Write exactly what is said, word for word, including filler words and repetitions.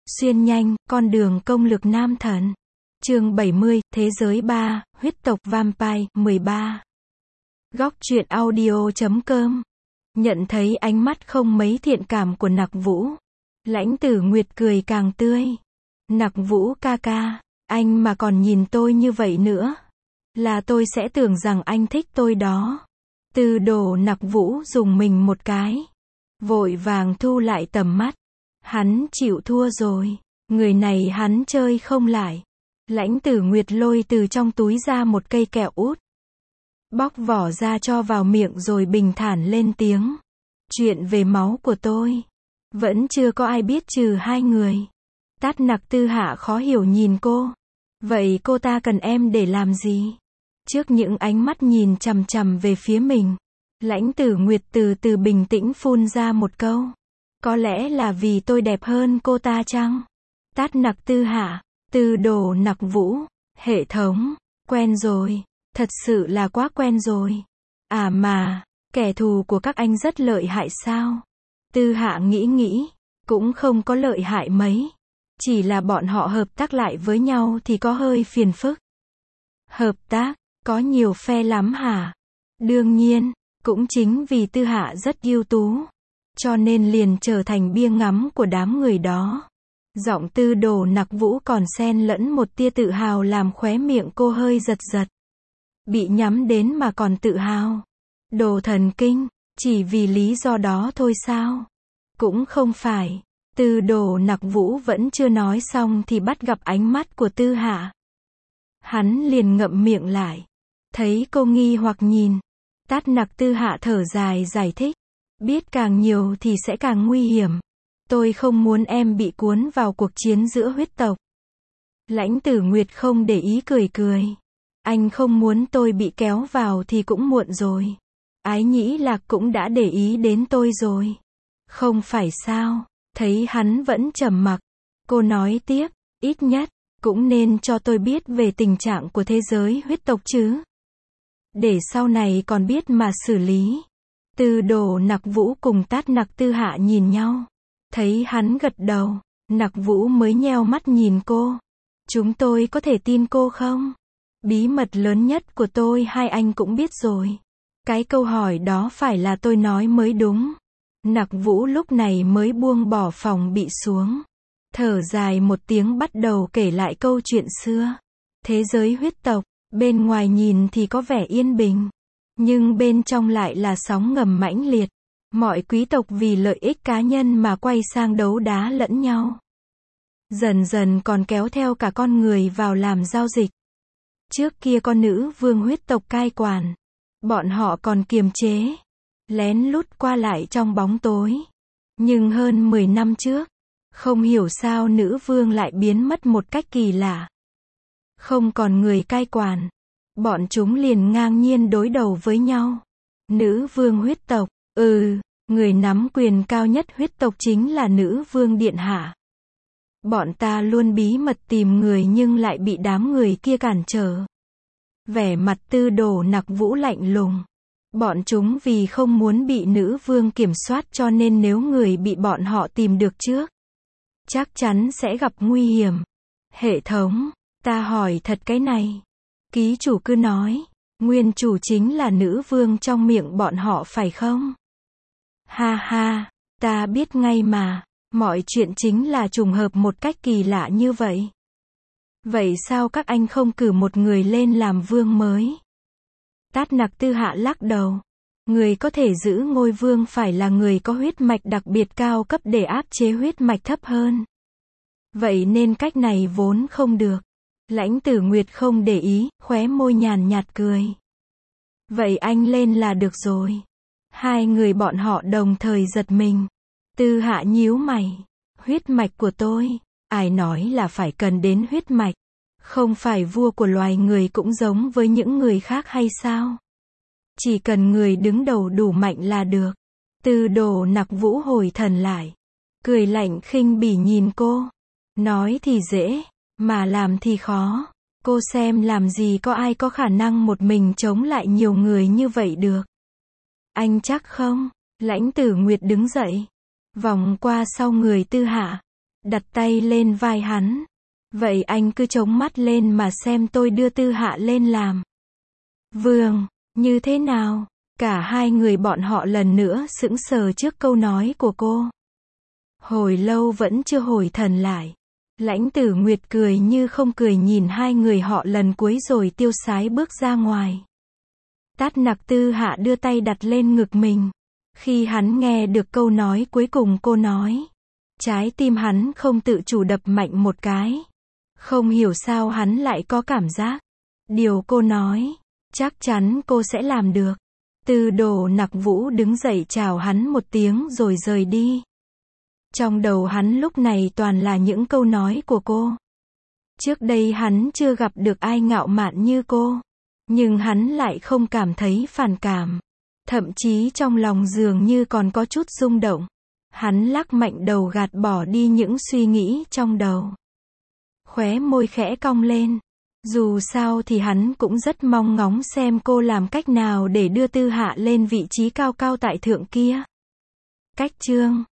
Xuyên nhanh, con đường công lực nam thần. Chương bảy mươi, Thế giới ba, huyết tộc Vampire, mười ba. Góc truyện audio chấm com. Nhận thấy ánh mắt không mấy thiện cảm của Nặc Vũ, Lãnh Tử Nguyệt cười càng tươi. Nặc Vũ ca ca, anh mà còn nhìn tôi như vậy nữa, là tôi sẽ tưởng rằng anh thích tôi đó. Tư Đồ Nặc Vũ dùng mình một cái, vội vàng thu lại tầm mắt. Hắn chịu thua rồi, người này hắn chơi không lại. Lãnh Tử Nguyệt lôi từ trong túi ra một cây kẹo út, bóc vỏ ra cho vào miệng rồi bình thản lên tiếng. Chuyện về máu của tôi, vẫn chưa có ai biết trừ hai người. Tát Nặc Tư Hạ khó hiểu nhìn cô. Vậy cô ta cần em để làm gì? Trước những ánh mắt nhìn chằm chằm về phía mình, Lãnh Tử Nguyệt từ từ bình tĩnh phun ra một câu. Có lẽ là vì tôi đẹp hơn cô ta chăng? Tát Nặc Tư Hạ, Tư Đồ Nặc Vũ, hệ thống, quen rồi, thật sự là quá quen rồi. À mà, kẻ thù của các anh rất lợi hại sao? Tư Hạ nghĩ nghĩ, cũng không có lợi hại mấy. Chỉ là bọn họ hợp tác lại với nhau thì có hơi phiền phức. Hợp tác, có nhiều phe lắm hả? Đương nhiên, cũng chính vì Tư Hạ rất ưu tú, cho nên liền trở thành bia ngắm của đám người đó. Giọng Tư Đồ Nặc Vũ còn xen lẫn một tia tự hào làm khóe miệng cô hơi giật giật. Bị nhắm đến mà còn tự hào. Đồ thần kinh, chỉ vì lý do đó thôi sao? Cũng không phải. Tư Đồ Nặc Vũ vẫn chưa nói xong thì bắt gặp ánh mắt của Tư Hạ. Hắn liền ngậm miệng lại. Thấy cô nghi hoặc nhìn, Tát Nặc Tư Hạ thở dài giải thích. Biết càng nhiều thì sẽ càng nguy hiểm. Tôi không muốn em bị cuốn vào cuộc chiến giữa huyết tộc. Lãnh Tử Nguyệt không để ý cười cười. Anh không muốn tôi bị kéo vào thì cũng muộn rồi. Ái Nhĩ Lạc cũng đã để ý đến tôi rồi. Không phải sao? Thấy hắn vẫn trầm mặc, cô nói tiếp, ít nhất, cũng nên cho tôi biết về tình trạng của thế giới huyết tộc chứ. Để sau này còn biết mà xử lý. Tư Đồ Nặc Vũ cùng Tát Nặc Tư Hạ nhìn nhau. Thấy hắn gật đầu, Nặc Vũ mới nheo mắt nhìn cô. Chúng tôi có thể tin cô không? Bí mật lớn nhất của tôi hai anh cũng biết rồi. Cái câu hỏi đó phải là tôi nói mới đúng. Nặc Vũ lúc này mới buông bỏ phòng bị xuống. Thở dài một tiếng bắt đầu kể lại câu chuyện xưa. Thế giới huyết tộc, bên ngoài nhìn thì có vẻ yên bình, nhưng bên trong lại là sóng ngầm mãnh liệt. Mọi quý tộc vì lợi ích cá nhân mà quay sang đấu đá lẫn nhau. Dần dần còn kéo theo cả con người vào làm giao dịch. Trước kia con nữ vương huyết tộc cai quản. Bọn họ còn kiềm chế, lén lút qua lại trong bóng tối. Nhưng hơn mười năm trước, không hiểu sao nữ vương lại biến mất một cách kỳ lạ. Không còn người cai quản. Bọn chúng liền ngang nhiên đối đầu với nhau. Nữ vương huyết tộc, ừ, người nắm quyền cao nhất huyết tộc chính là nữ vương điện hạ. Bọn ta luôn bí mật tìm người nhưng lại bị đám người kia cản trở. Vẻ mặt Tư Đồ Nặc Vũ lạnh lùng. Bọn chúng vì không muốn bị nữ vương kiểm soát cho nên nếu người bị bọn họ tìm được trước, chắc chắn sẽ gặp nguy hiểm. Hệ thống, ta hỏi thật cái này. Ký chủ cứ nói, nguyên chủ chính là nữ vương trong miệng bọn họ phải không? Ha ha, ta biết ngay mà, mọi chuyện chính là trùng hợp một cách kỳ lạ như vậy. Vậy sao các anh không cử một người lên làm vương mới? Tát Nặc Tư Hạ lắc đầu. Người có thể giữ ngôi vương phải là người có huyết mạch đặc biệt cao cấp để áp chế huyết mạch thấp hơn. Vậy nên cách này vốn không được. Lãnh Tử Nguyệt không để ý, khóe môi nhàn nhạt cười. Vậy anh lên là được rồi. Hai người bọn họ đồng thời giật mình. Tư Hạ nhíu mày. Huyết mạch của tôi, ai nói là phải cần đến huyết mạch? Không phải vua của loài người cũng giống với những người khác hay sao? Chỉ cần người đứng đầu đủ mạnh là được. Tư Đồ Nặc Vũ hồi thần lại, cười lạnh khinh bỉ nhìn cô. Nói thì dễ, mà làm thì khó. Cô xem làm gì có ai có khả năng một mình chống lại nhiều người như vậy được. Anh chắc không? Lãnh Tử Nguyệt đứng dậy, vòng qua sau người Tư Hạ. đặt tay lên vai hắn. Vậy anh cứ chống mắt lên mà xem tôi đưa Tư Hạ lên làm. Vương, như thế nào? Cả hai người bọn họ lần nữa sững sờ trước câu nói của cô. Hồi lâu vẫn chưa hồi thần lại. Lãnh Tử Nguyệt cười như không cười nhìn hai người họ lần cuối rồi tiêu sái bước ra ngoài. Tát Nặc Tư Hạ đưa tay đặt lên ngực mình. Khi hắn nghe được câu nói cuối cùng cô nói, trái tim hắn không tự chủ đập mạnh một cái. Không hiểu sao hắn lại có cảm giác, điều cô nói, chắc chắn cô sẽ làm được. Tư Đồ Nặc Vũ đứng dậy chào hắn một tiếng rồi rời đi. Trong đầu hắn lúc này toàn là những câu nói của cô. Trước đây hắn chưa gặp được ai ngạo mạn như cô. Nhưng hắn lại không cảm thấy phản cảm. Thậm chí trong lòng dường như còn có chút rung động. Hắn lắc mạnh đầu gạt bỏ đi những suy nghĩ trong đầu. Khóe môi khẽ cong lên. Dù sao thì hắn cũng rất mong ngóng xem cô làm cách nào để đưa Tư Hạ lên vị trí cao cao tại thượng kia. Cách chương